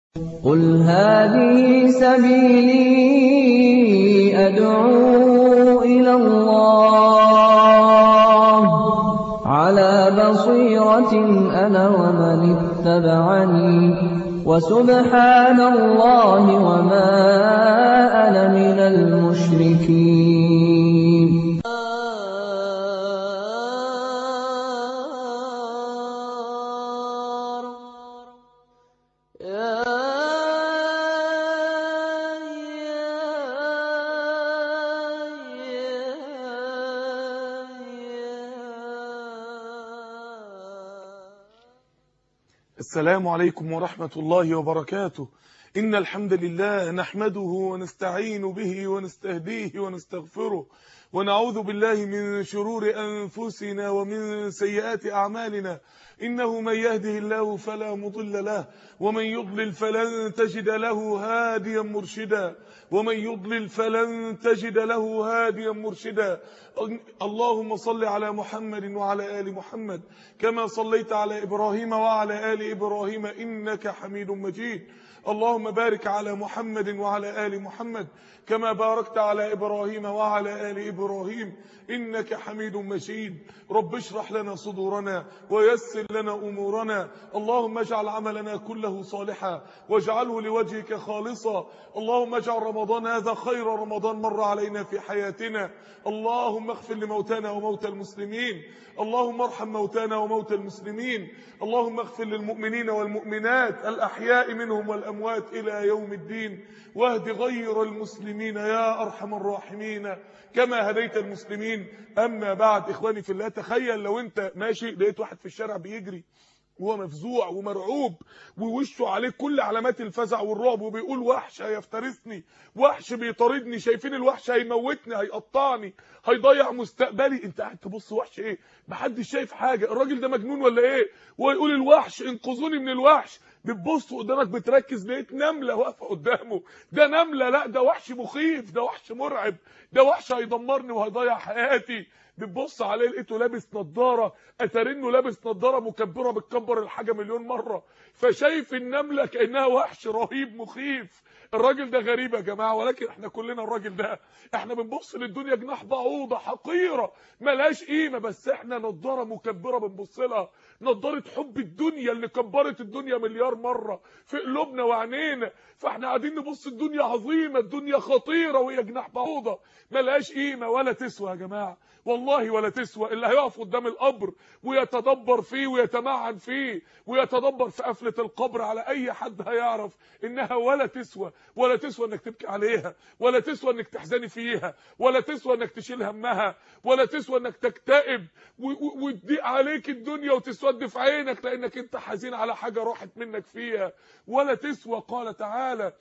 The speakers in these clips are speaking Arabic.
قُلْ هَٰذِهِ سَبِيلِي أَدْعُو إِلَى اللَّهِ ۚ عَلَىٰ بَصِيرَةٍ أَنَا وَمَنِ اتَّبَعَنِي ۖ وَسُبْحَانَ اللَّهِ وَمَا أَنَا مِنَ الْمُشْرِكِينَ. السلام عليكم ورحمة الله وبركاته. إن الحمد لله نحمده ونستعين به ونستهديه ونستغفره، ونعوذ بالله من شرور أنفسنا ومن سيئات أعمالنا. إنه من يهده الله فلا مضل له، ومن يضلل فلن تجد له هاديا مرشدا، ومن يضلل فلن تجد له هاديا مرشدا. اللهم صل على محمد وعلى آل محمد كما صليت على إبراهيم وعلى آل إبراهيم إنك حميد مجيد. اللهم بارك على محمد وعلى آل محمد كما باركت على إبراهيم وعلى آل إبراهيم إنك حميد مجيد. رب اشرح لنا صدورنا ويسر لنا أمورنا. اللهم اجعل عملنا كله صالحا واجعله لوجهك خالصا. اللهم اجعل رمضان هذا خير رمضان مر علينا في حياتنا. اللهم اغفر لموتانا وموتى المسلمين. اللهم ارحم موتانا وموتى المسلمين. اللهم اغفر للمؤمنين والمؤمنات الأحياء منهم والأموات إلى يوم الدين، واهد غير المسلمين يا أرحم الراحمين كما هديت المسلمين. أما بعد، إخواني في الله، تخيل لو أنت ماشي لقيت واحد في الشارع بيجري وهو مفزوع ومرعوب ووشه عليه كل علامات الفزع والرعب، وبيقول وحش هيفترسني، وحش بيطاردني، شايفين الوحش هيموتني، هيقطعني، هيضيع مستقبلي. انت قاعد تبص وحش ايه؟ محدش شايف حاجه، الراجل ده مجنون ولا ايه؟ ويقول الوحش انقذوني من الوحش. بتبص قدامك بتركز لقيت نمله واقفه قدامه. ده نمله؟ لا، ده وحش مخيف، ده وحش مرعب، ده وحش هيدمرني وهيضيع حياتي. بتبص عليه لقيته لابس نظاره، اترنه لابس نظاره مكبره بتكبر الحاجه مليون مره، فشايف النمله كانها وحش رهيب مخيف. الراجل ده غريب يا جماعه، ولكن احنا كلنا الراجل ده. احنا بنبص للدنيا جناح بعوضه حقيره ملهاش قيمه، بس احنا نظاره مكبره بنبص لها، نظاره حب الدنيا اللي كبرت الدنيا مليار مره في قلوبنا وعينينا. فاحنا قاعدين نبص الدنيا عظيمه، الدنيا خطيره، وهي جناح بعوضه ملهاش قيمه ولا تسوى يا جماعه، والله ولا تسوى. اللي هيقف قدام القبر ويتدبر فيه ويتمعن فيه ويتدبر في قفله القبر على اي حد هيعرف انها ولا تسوى، ولا تسوى انك تبكي عليها، ولا تسوى انك تحزني فيها، ولا تسوى انك تشيل همها، ولا تسوى انك تكتئب وتضيق عليك الدنيا وتسود في عينك لانك انت حزين على حاجه راحت منك فيها، ولا تسوى. قال تعالى: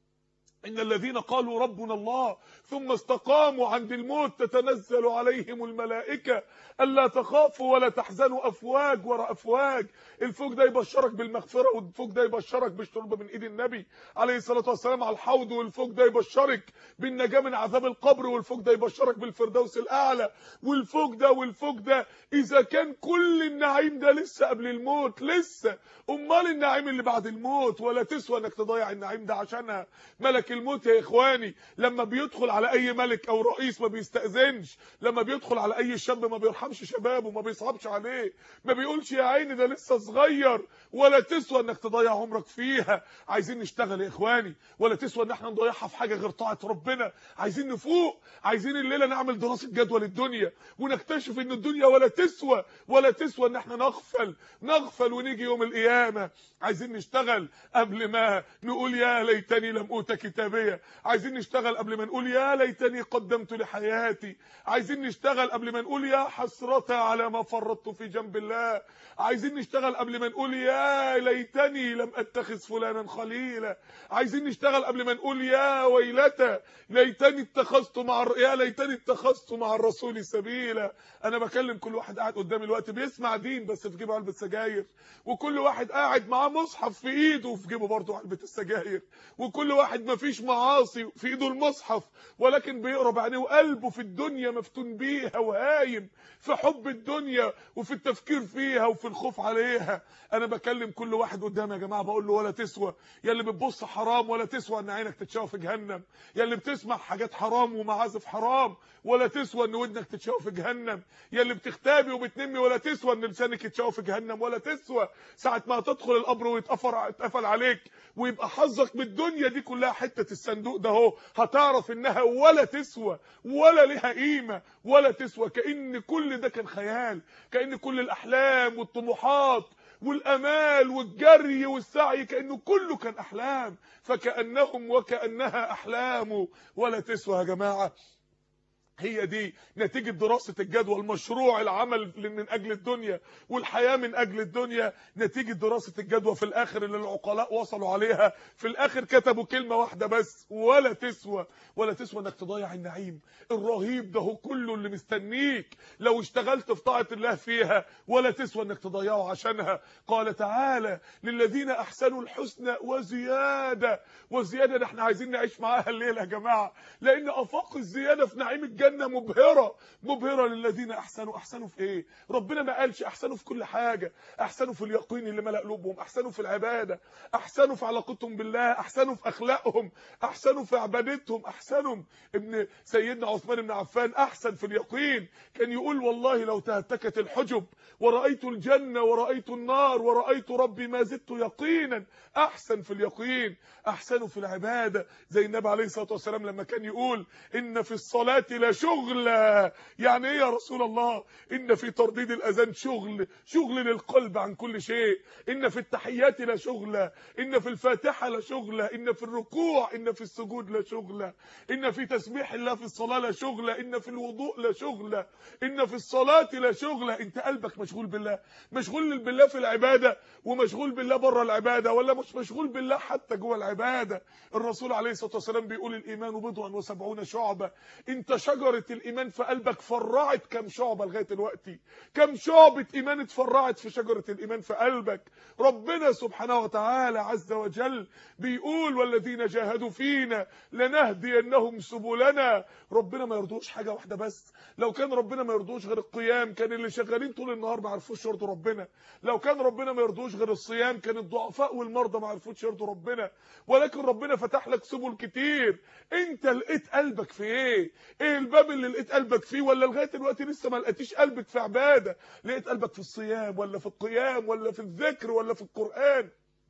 إن الذين قالوا ربنا الله ثم استقاموا عند الموت تتنزل عليهم الملائكة ألا تخافوا ولا تحزنوا. أفواج ورا أفواج. الفوج ده يبشرك بالمغفرة، والفوج ده يبشرك بالشرب من إيد النبي عليه الصلاة والسلام على الحوض، والفوج ده يبشرك بالنجاة من عذاب القبر، والفوج ده يبشرك بالفردوس الأعلى. والفوج ده إذا كان كل النعيم ده لسه قبل الموت، لسه أمال النعيم اللي بعد الموت؟ ولا تسوى إنك تضيع النعيم ده عشانها. ملك الموت يا إخواني لما بيدخل على أي ملك أو رئيس ما بيستأذنش، لما بيدخل على أي شاب ما بيرحمش شبابه، ما بيصعبش عليه، ما بيقولش يا عيني ده لسه صغير. ولا تسوى إنك تضيع عمرك فيها. عايزين نشتغل يا إخواني، ولا تسوى إن احنا نضيعها في حاجة غير طاعة ربنا. عايزين نفوق، عايزين الليلة نعمل دراسة جدوى للدنيا ونكتشف إن الدنيا ولا تسوى، ولا تسوى إن احنا نغفل ونيجي يوم القيامة. عايزين نشتغل قبل ما نقول يا ليتني لم أوت كتابية. عايزين نشتغل قبل ما نقول يا ليتني قدمت لحياتي. عايزين نشتغل قبل ما نقول يا حسرة على ما فرطت في جنب الله. عايزين نشتغل قبل ما نقول يا ليتني لم اتخذ فلانا خليلا. عايزين نشتغل قبل ما نقول يا ويلتى ليتني يا ليتني اتخذت مع الرسول سبيلا. انا بكلم كل واحد قاعد قدامي الوقت بيسمع دين بس في جيبه علبة سجاير، وكل واحد قاعد معاه مصحف في ايده وفي جيبه برضه علبة السجاير، وكل واحد ما مفيش معاصي، في ايده المصحف ولكن بيقرا بعينيه وقلبه في الدنيا مفتون بيها وهايم في حب الدنيا وفي التفكير فيها وفي الخوف عليها. انا بكلم كل واحد قدامي يا جماعه بقول له ولا تسوى يا اللي بتبص حرام، ولا تسوى ان عينك تتشوه في جهنم، يا اللي بتسمع حاجات حرام ومعازف حرام، ولا تسوى ان ودنك تتشوه في جهنم، يا اللي بتختابي وبتنمي، ولا تسوى ان لسانك يتشوه في جهنم، ولا تسوى ساعه ما تدخل القبر ويتقفل عليك ويبقى حظك من الدنيا دي كلها حته الصندوق ده اهو، هتعرف انها ولا تسوى ولا لها قيمه ولا تسوى. كأن كل ده كان خيال، كأن كل الاحلام والطموحات والامال والجري والسعي كأنه كله كان احلام، فكأنهم وكأنها احلام ولا تسوى. يا جماعه هي دي نتيجة دراسة الجدوى، المشروع العمل من أجل الدنيا والحياة من أجل الدنيا، نتيجة دراسة الجدوى في الآخر اللي العقلاء وصلوا عليها في الآخر كتبوا كلمة واحدة بس، ولا تسوى. ولا تسوى انك تضيع النعيم الرهيب ده هو كله اللي مستنيك لو اشتغلت في طاعة الله فيها، ولا تسوى انك تضيعه عشانها. قال تعالى للذين أحسنوا الحسنى وزيادة. وزيادة ده احنا عايزين نعيش معاها الليلة يا جماعة، لأن أفاق الزيادة في نعيم الجنة مبهرة مبهرة للذين أحسنوا. أحسنوا في إيه؟ ربنا ما قالش أحسنوا في كل حاجة، أحسنوا في اليقين اللي ملأ قلوبهم، أحسنوا في العبادة، أحسنوا في علاقتهم بالله، أحسنوا في أخلاقهم، أحسنوا في عبادتهم، أحسنوا. ابن سيدنا عثمان بن عفان أحسن في اليقين، كان يقول والله لو تهتكت الحجب ورأيت الجنة ورأيت النار ورأيت ربي ما زدت يقينا. أحسن في اليقين. أحسنوا في العبادة زي النبي عليه الصلاة والسلام لما كان يقول إن في الصلاة لا شغل. يعني ايه يا رسول الله؟ إن في ترديد الأذان شغل للقلب عن كل شيء، إن في التحيات لا شغل، إن في الفاتحة لا شغل، إن في الركوع، إن في السجود لا شغل، إن في تسبيح الله في الصلاة لا شغل، إن في الوضوء لا شغل، إن في الصلاة لا شغل. أنت قلبك مشغول بالله، مشغول بالله في العبادة ومشغول بالله بره العبادة، ولا مش مشغول بالله حتى جوه العبادة؟ الرسول عليه الصلاة والسلام بيقول الإيمان بضع وسبعون شعبة. انت شجرة الإيمان في قلبك فرعت كم شعبة لغاية دلوقتي؟ كم شعبة إيمان اتفرعت في شجرة الإيمان في قلبك؟ ربنا سبحانه وتعالى عز وجل بيقول والذين جاهدوا فينا لنهدينهم سبلنا. ربنا ما يرضوش حاجة واحدة بس. لو كان ربنا ما يرضوش غير القيام كان اللي شغالين طول النهار ما عرفوش يرضوا ربنا. لو كان ربنا ما يرضوش غير الصيام كان الضعفاء والمرضى ما عرفوش يرضوا ربنا. ولكن ربنا فتح لك سبل كتير. انت لقيت قلبك في ايه؟ ايه الباب اللي لقيت قلبك فيه؟ ولا لغايه دلوقتي لسه ما لقيتيش قلبك في عباده؟ لقيت قلبك في الصيام ولا في القيام ولا في الذكر ولا في القرآن؟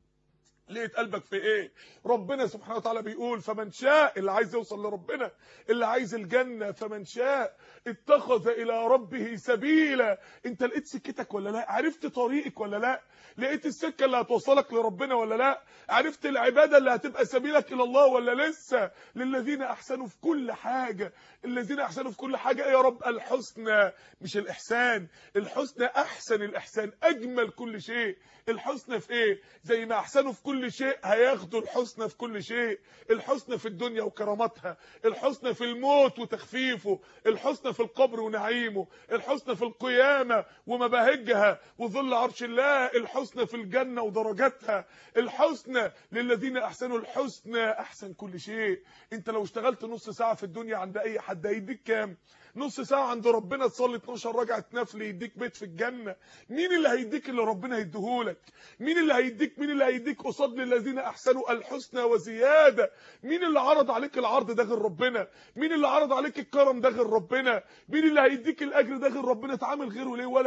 لقيت قلبك في ايه؟ ربنا سبحانه وتعالى بيقول فمن شاء، اللي عايز يوصل لربنا، اللي عايز الجنة، فمن شاء اتخذ الى ربه سبيلا. انت لقيت سكتك ولا لا؟ عرفت طريقك ولا لا؟ لقيت السكة اللي هتوصلك لربنا ولا لا؟ عرفت العبادة اللي هتبقى سبيلك الى الله ولا لسه؟ للذين احسنوا في كل حاجة. الذين احسنوا في كل حاجة ايه يا رب؟ الحسنى، مش الاحسان. الحسنى احسن الاحسان، اجمل كل شيء. الحسنى في ايه؟ زي ما احسنوا في كل شيء هياخدوا الحسنى في كل شيء. الحسنى في الدنيا وكرامتها، الحسنى في الموت وتخفيفه، الحسنى في القبر ونعيمه، الحسنى في القيامة ومباهجها وظل عرش الله، الحسنى في الجنة ودرجاتها، الحسنى للذين احسنوا الحسنى، احسن كل شيء. انت لو اشتغلت نص ساعة في الدنيا عند اي حد هيديك كام؟ نص ساعة عند ربنا تصلي 12 ركعة نفل يديك بيت في الجنة. مين اللي هيديك اللي ربنا هيديهولك؟ مين اللي هيديك قصاد للذين احسنوا الحسنى وزيادة؟ مين اللي عرض عليك العرض ده غير ربنا؟ مين اللي عرض عليك الكرم ده غير ربنا؟ مين اللي هيديك الاجر ده غير ربنا؟ تعامل غيره ليه؟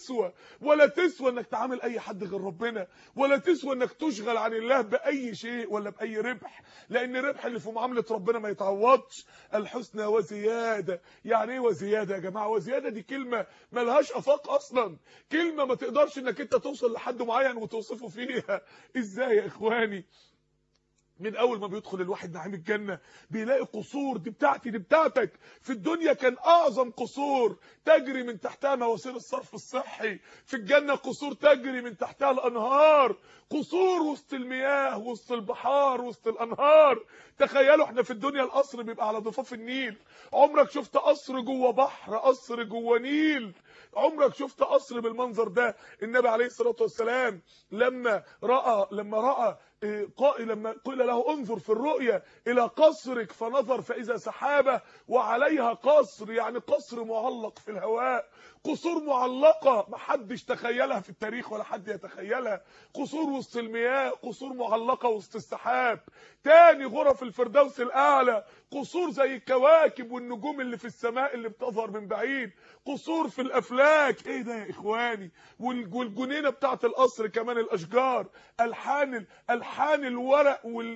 ولا تسوى انك تعامل اي حد غير ربنا، ولا تسوى انك تشغل عن الله باي شيء ولا باي ربح، لان الربح اللي في معاملة ربنا ما يتعوضش. الحسنى وزيادة. يعني ايه وزيادة يا جماعة؟ وزيادة دي كلمة ملهاش افاق اصلا، كلمة ما تقدرش انك انت توصل لحد معين وتوصفه فيها. ازاي يا اخواني؟ من اول ما بيدخل الواحد نعيم الجنة بيلاقي قصور، دي بتاعتي دي بتاعتك. في الدنيا كان اعظم قصور تجري من تحتها مواسير الصرف الصحي، في الجنة قصور تجري من تحتها الانهار، قصور وسط المياه وسط البحار وسط الانهار. تخيلوا احنا في الدنيا القصر بيبقى على ضفاف النيل. عمرك شفت قصر جوه بحر؟ قصر جوه نيل؟ عمرك شفت قصر بالمنظر ده؟ النبي عليه الصلاة والسلام لما رأى لما قيل له انظر في الرؤيا إلى قصرك فنظر فإذا سحابة وعليها قصر، يعني قصر معلق في الهواء، قصور معلقة محدش تخيلها في التاريخ ولا حد يتخيلها، قصور وسط المياه، قصور معلقة وسط السحاب. تاني غرف الفردوس الأعلى، قصور زي الكواكب والنجوم اللي في السماء اللي بتظهر من بعيد، قصور في الأفلاك. ايه ده يا إخواني؟ والجنينة بتاعت القصر كمان الأشجار، ألحان الورق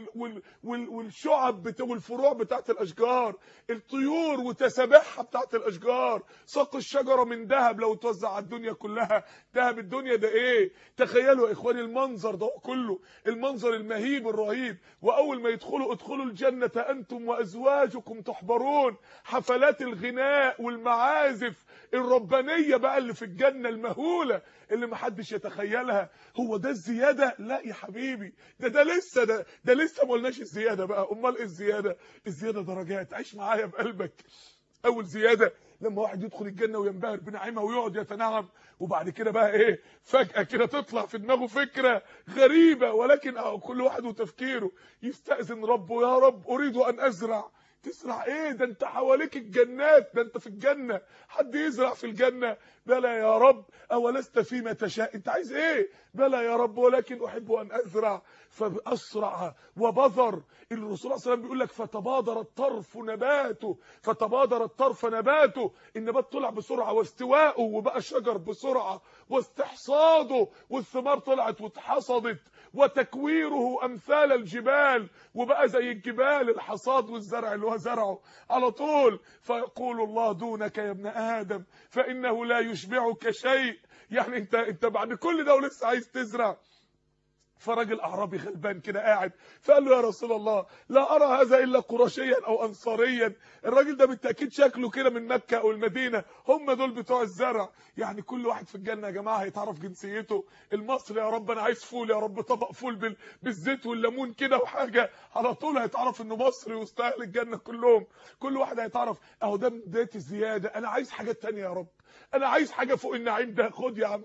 والشعب والفروع بتاعت الأشجار، الطيور وتسابيحها بتاعت الأشجار، ساق الشجرة من ذهب لو توزع على الدنيا كلها. ذهب الدنيا ده ايه؟ تخيلوا يا إخواني المنظر ده كله، المنظر المهيب الرهيب. وأول ما ادخلوا الجنة أنتم وأزواجكم تحبرون، حفلات الغناء والمعازف الربانية بقى اللي في الجنة المهولة اللي محدش يتخيلها. هو ده الزيادة؟ لا يا حبيبي، ده لسه ما قلناش الزيادة بقى. امال ايه الزيادة؟ الزيادة درجات. عيش معايا بقلبك. اول زيادة لما واحد يدخل الجنة وينبهر بنعيمها ويقعد يتنعم، وبعد كده بقى ايه؟ فجأة كده تطلع في دماغه فكرة غريبة، ولكن كل واحد وتفكيره، يستأذن ربه: يا رب اريد ان ازرع. تزرع ايه؟ ده انت حواليك الجنات، ده انت في الجنة، حد يزرع في الجنة؟ بلى يا رب، اولست فيما تشاء. انت عايز ايه؟ بلى يا رب ولكن احب ان ازرع. فاسرع وبذر. الرسول صلى الله عليه وسلم بيقول لك فتبادر الطرف نباته، فتبادر الطرف نباته، النبات طلع بسرعه، واستواءه وبقى شجر بسرعه، واستحصاده والثمار طلعت واتحصدت، وتكويره امثال الجبال، وبقى زي الجبال الحصاد والزرع اللي هو زرعه على طول. فيقول الله: دونك يا ابن ادم فانه لا يشبعك شيء. يعني انت بعد كل ده ولسه عايز تزرع. فراجل اعرابي غلبان كده قاعد، فقال له: يا رسول الله، لا ارى هذا الا قرشيا او انصاريا. الراجل ده بالتاكيد شكله كده من مكه او المدينه، هم دول بتوع الزرع. يعني كل واحد في الجنه يا جماعه هيتعرف جنسيته. المصري: يا رب انا عايز فول، يا رب طبق فول بالزيت والليمون كده وحاجه، على طول هيتعرف انه مصري وسط اهل الجنه كلهم. كل واحد هيتعرف. اهو ده بدايه الزياده. انا عايز حاجات تانية يا رب، انا عايز حاجه فوق النعيم ده. خد يا عم،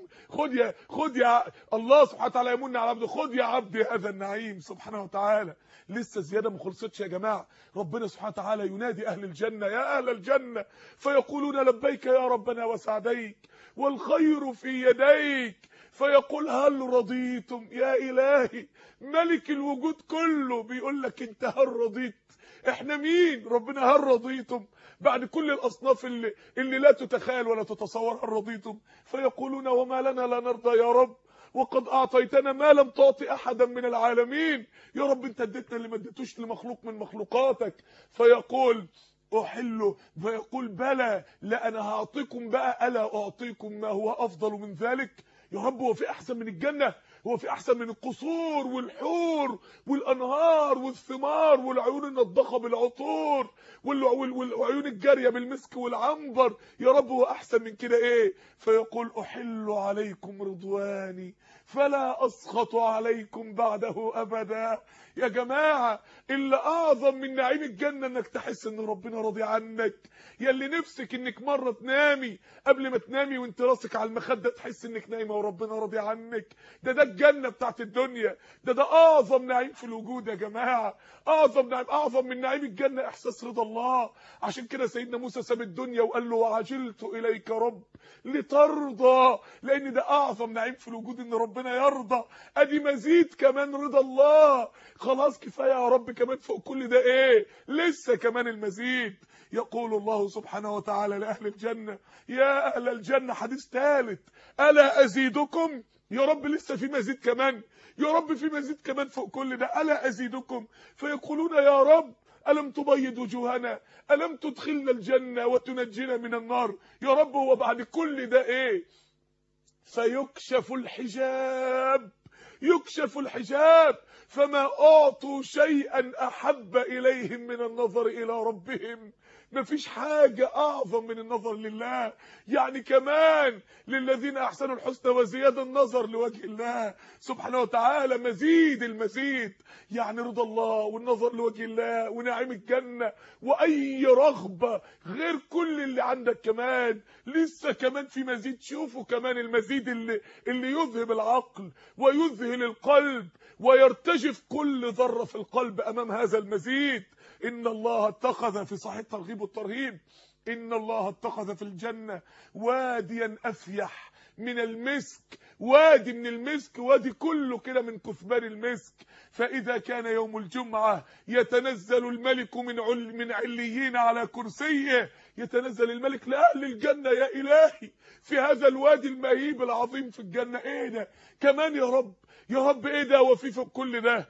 خد يا الله سبحانه وتعالى يمن على عبده: خد يا عبدي هذا النعيم سبحانه وتعالى. لسه الزياده ما خلصتش يا جماعه. ربنا سبحانه وتعالى ينادي اهل الجنه: يا اهل الجنه، فيقولون: لبيك يا ربنا وسعديك والخير في يديك. فيقول: هل رضيتم؟ يا الهي ملك الوجود كله بيقول لك: انت هل رضيت؟ احنا مين؟ ربنا: هل رضيتم؟ بعد كل الاصناف اللي لا تتخيل ولا تتصور، هل رضيتم؟ فيقولون: وما لنا لا نرضى يا رب، وقد اعطيتنا ما لم تعطي احدا من العالمين. يا رب انت اديتنا اللي ما اديتوش لمخلوق من مخلوقاتك. فيقول: احله. فيقول: بلى، لا انا هعطيكم بقى، الا اعطيكم ما هو افضل من ذلك. يا رب هو في احسن من الجنه؟ هو في احسن من القصور والحور والانهار والثمار والعيون النضخه بالعطور والعيون الجاريه بالمسك والعنبر؟ يا رب هو احسن من كده ايه؟ فيقول: احل عليكم رضواني فلا اسخط عليكم بعده ابدا. يا جماعه، اللي اعظم من نعيم الجنه انك تحس ان ربنا راضي عنك. يا اللي نفسك انك مره تنامي، قبل ما تنامي وانت راسك على المخده تحس انك نايمه وربنا راضي عنك. ده الجنه بتاعت الدنيا. ده اعظم نعيم في الوجود يا جماعه. اعظم نعيم، اعظم من نعيم الجنه احساس رضا الله. عشان كده سيدنا موسى ساب الدنيا وقال له: وعجلت اليك رب لترضى. لان ده اعظم نعيم في الوجود، ان ربنا يرضى. ادي مزيد كمان رضا الله. خلاص كفايه يا رب، كمان فوق كل ده ايه؟ لسه كمان المزيد. يقول الله سبحانه وتعالى لاهل الجنه: يا اهل الجنه، حديث ثالث: الا ازيدكم؟ يا رب لسه في مزيد كمان، يا رب في مزيد كمان فوق كل ده. الا ازيدكم؟ فيقولون: يا رب ألم تبيض وجوهنا؟ ألم تدخلنا الجنة وتنجينا من النار؟ يا رب هو بعد كل ده ايه؟ فيكشف الحجاب، يكشف الحجاب، فما أعطوا شيئا أحب إليهم من النظر إلى ربهم. مفيش حاجة اعظم من النظر لله. يعني كمان للذين احسنوا الحسنى وزيادة، النظر لوجه الله سبحانه وتعالى مزيد المزيد. يعني رضا الله والنظر لوجه الله ونعيم الجنة واي رغبة غير كل اللي عندك كمان لسه كمان في مزيد. شوفوا كمان المزيد اللي يذهب العقل ويذهل القلب ويرتجف كل ذرة في القلب امام هذا المزيد. ان الله اتخذ في صحيح الترغيب والترهيب، ان الله اتخذ في الجنة واديا افيح من المسك، وادي من المسك، وادي كله كده من كثبان المسك. فاذا كان يوم الجمعة يتنزل الملك من عليين على كرسيه، يتنزل الملك لاهل الجنة. يا الهي في هذا الوادي المهيب العظيم في الجنة، ايه ده كمان يا رب، يا رب ايه ده وفي فوق كل ده.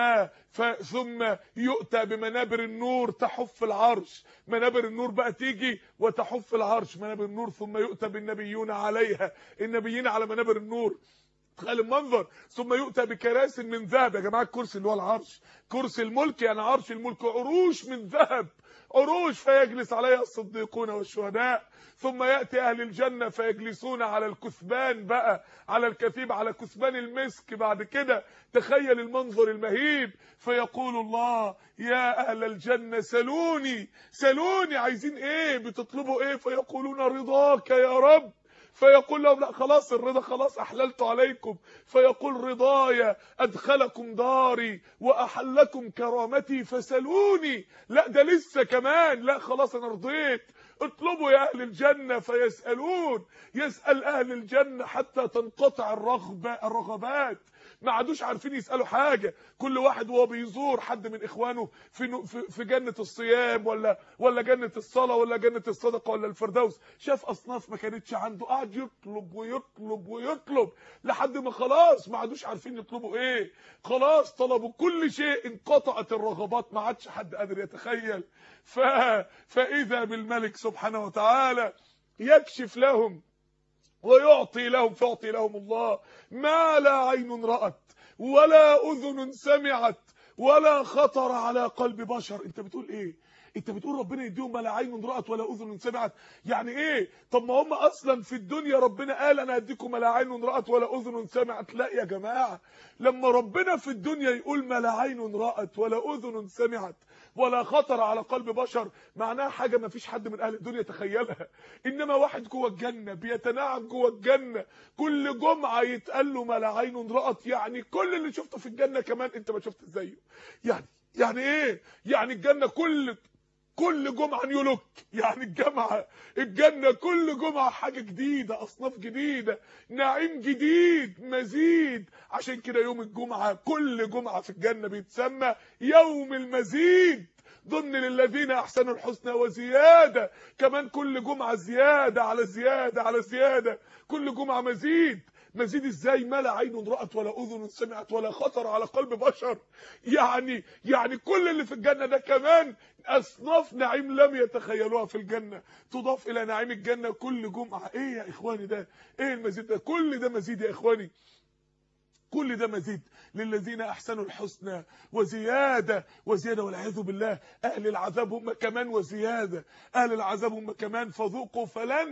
ثم يؤتى بمنابر النور تحف العرش، منابر النور بقى تيجي وتحف العرش منابر النور. ثم يؤتى بالنبيون عليها، النبيين على منابر النور، تخيل المنظر. ثم يؤتى بكراسي من ذهب. يا جماعه الكرسي اللي هو العرش، كرسي الملك يعني عرش الملك، عروش من ذهب، عروش فيجلس عليها الصديقون والشهداء. ثم يأتي أهل الجنة فيجلسون على الكثبان بقى، على الكثيب، على كثبان المسك. بعد كده تخيل المنظر المهيب. فيقول الله يا أهل الجنة سلوني، سلوني، عايزين ايه، بتطلبوا ايه؟ فيقولون رضاك يا رب. فيقول لهم لا خلاص الرضا، خلاص احللت عليكم. فيقول رضايا ادخلكم داري واحلكم كرامتي فسلوني. لا ده لسه كمان، لا خلاص انا رضيت. اطلبوا يا اهل الجنة فيسألون، يسأل اهل الجنة حتى تنقطع الرغبات. ما عادوش عارفين يسألوا حاجة. كل واحد وهو بيزور حد من اخوانه في جنة الصيام ولا جنة الصلاة ولا جنة الصدقة ولا الفردوس، شاف اصناف ما كانتش عنده، قعد يطلب ويطلب ويطلب لحد ما خلاص ما عادوش عارفين يطلبوا ايه. خلاص طلبوا كل شيء، انقطعت الرغبات، ما عادش حد قادر يتخيل. فاذا بالملك سبحانه وتعالى يكشف لهم ويعطي لهم، فيعطي لهم الله ما لا عين رأت ولا أذن سمعت ولا خطر على قلب بشر. انت بتقول ايه؟ انت بتقول ربنا يديهم ما لا عين رأت ولا أذن سمعت؟ يعني ايه؟ طب ما هم اصلا في الدنيا ربنا قال انا هديكم ما لا عين رأت ولا أذن سمعت. لا يا جماعة، لما ربنا في الدنيا يقول ما لا عين رأت ولا أذن سمعت ولا خطر على قلب بشر، معناها حاجة ما فيش حد من اهل الدنيا تخيلها. انما واحد جوه الجنة بيتنعم جوه الجنة، كل جمعة يتقال له ما لا عين رأت، يعني كل اللي شفته في الجنة كمان انت ما شفت زيه. يعني ايه؟ يعني الجنة كل جمعة نيولوك، يعني الجنة كل جمعة حاجة جديدة، أصناف جديدة، نعيم جديد، مزيد. عشان كده يوم الجمعة كل جمعة في الجنة بيتسمى يوم المزيد، ضمن للذين أحسنوا الحسنى وزيادة. كمان كل جمعة زيادة على زيادة على زيادة، كل جمعة مزيد. مزيد ازاي؟ ما لا عين رأت ولا أذن سمعت ولا خطر على قلب بشر. يعني كل اللي في الجنة ده كمان أصناف نعيم لم يتخيلوها في الجنة تضاف إلى نعيم الجنة كل جمعة. إيه يا إخواني ده؟ إيه المزيد ده؟ كل ده مزيد يا إخواني، كل ده مزيد للذين احسنوا الحسنى وزياده وزياده. والعياذ بالله اهل العذاب هم كمان وزياده، اهل العذاب هم كمان. فذوقوا فلن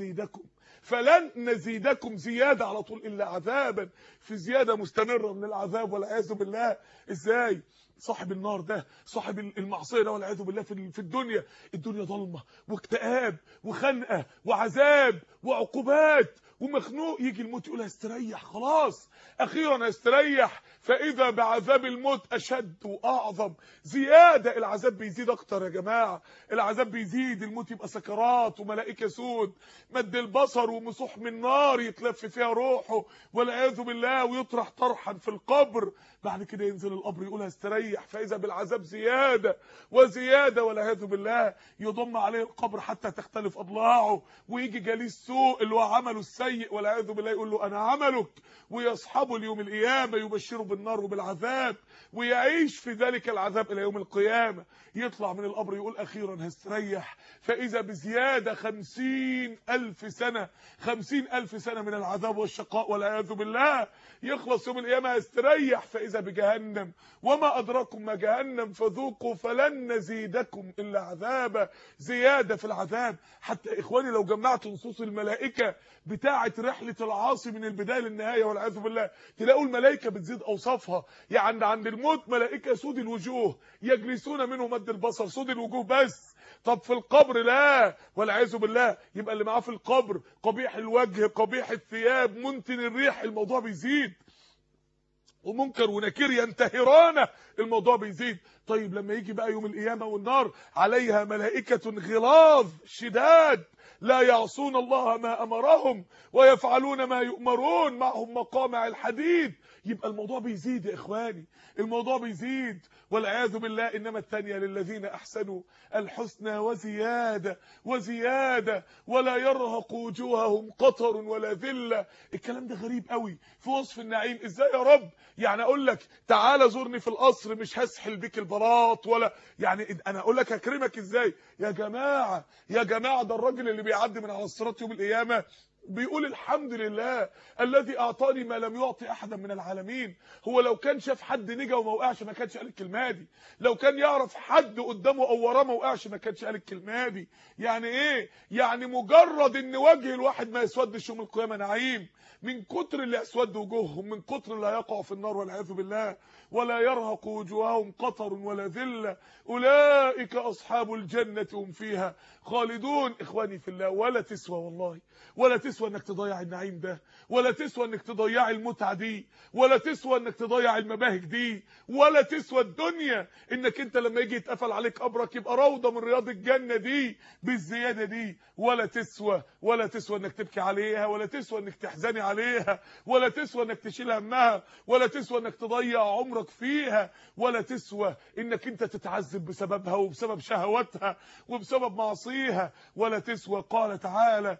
نزيدكم زياده على طول الا عذابا، في زياده مستمره من العذاب والعياذ بالله. ازاي؟ صاحب النار ده، صاحب المعصيه ده والعياذ بالله في الدنيا ضلمه واكتئاب وخنقه وعذاب وعقوبات ومخنوق، يجي الموت يقول هستريح، خلاص اخيرا هستريح. فاذا بعذاب الموت اشد واعظم، زياده، العذاب بيزيد اكتر يا جماعه، العذاب بيزيد. الموت يبقى سكرات وملائكه سود، مد البصر ومسوح من نار يتلف فيها روحه والعياذ بالله، ويطرح طرحا في القبر. بعد كده ينزل القبر يقول هستريح، فاذا بالعذاب زياده وزياده والعياذ بالله. يضم عليه القبر حتى تختلف اضلاعه، ويجي جليس سوء اللي هو عمله السيء السيء والعياذ بالله يقول له انا عملك، ويصحبه اليوم القيامه يبشره بالنار وبالعذاب، ويعيش في ذلك العذاب الى يوم القيامه. يطلع من القبر يقول اخيرا هستريح، فاذا بزياده 50,000 سنه، 50,000 سنه من العذاب والشقاء والعياذ بالله. يخلص يوم القيامه هستريح، فاذا بجهنم، وما ادراكم ما جهنم فذوقوا فلن نزيدكم الا عذابا. زياده في العذاب. حتى اخواني لو جمعت نصوص الملائكه بتاعه رحله العاصي من البدايه للنهايه والعياذ بالله، تلاقوا الملائكه بتزيد اوصافها. يعني عند الموت ملائكه سود الوجوه يجلسون منه مد البصر، سود الوجوه بس. طب في القبر لا والعياذ بالله، يبقى اللي معاه في القبر قبيح الوجه، قبيح الثياب، منتن الريح، الموضوع بيزيد. ومنكر ونكير ينتهرانه، الموضوع بيزيد. طيب لما يجي بقى يوم القيامه والنار عليها ملائكه غلاظ شداد لا يعصون الله ما امرهم ويفعلون ما يؤمرون، معهم مقامع الحديد، يبقى الموضوع بيزيد يا اخواني، الموضوع بيزيد والعياذ بالله. انما الثانيه للذين احسنوا الحسنى وزياده، وزياده ولا يرهق وجوههم قطر ولا ذله. الكلام ده غريب قوي في وصف النعيم. ازاي يا رب؟ يعني اقول لك تعالى زورني في القصر مش هسحل بيك البلاط ولا، يعني انا اقول لك هكرمك ازاي؟ يا جماعه يا جماعه، ده الراجل اللي بيعدي من على الصراط يوم القيامه بيقول الحمد لله الذي اعطاني ما لم يعطي احدا من العالمين. هو لو كان شاف حد نجا وما وقعش ما كانش قال الكلمه دي، لو كان يعرف حد قدامه او وراه ما وقعش ما كانش قال الكلمه دي. يعني ايه؟ يعني مجرد ان وجه الواحد ما يسودش يوم القيامه نعيم، من كتر اللي اسود وجوههم، من كتر اللي هيقعوا في النار والعياذ بالله. ولا يرهق وجوههم قطر ولا ذله، اولئك اصحاب الجنه هم فيها خالدون. اخواني في الله، ولا تسوى والله، ولا تسوى انك تضيع النعيم ده، ولا تسوى انك تضيع المتعه دي، ولا تسوى انك تضيع المباهج دي، ولا تسوى الدنيا انك انت لما يجي يتقفل عليك قبرك يبقى روضه من رياض الجنه دي بالزياده دي. ولا تسوى، ولا تسوى انك تبكي عليها، ولا تسوى انك تحزني عليها، ولا تسوى انك تشيل همها، ولا تسوى انك تضيع عمرك فيها، ولا تسوى انك انت تتعذب بسببها وبسبب شهواتها وبسبب معصيها، ولا تسوى. قال تعالى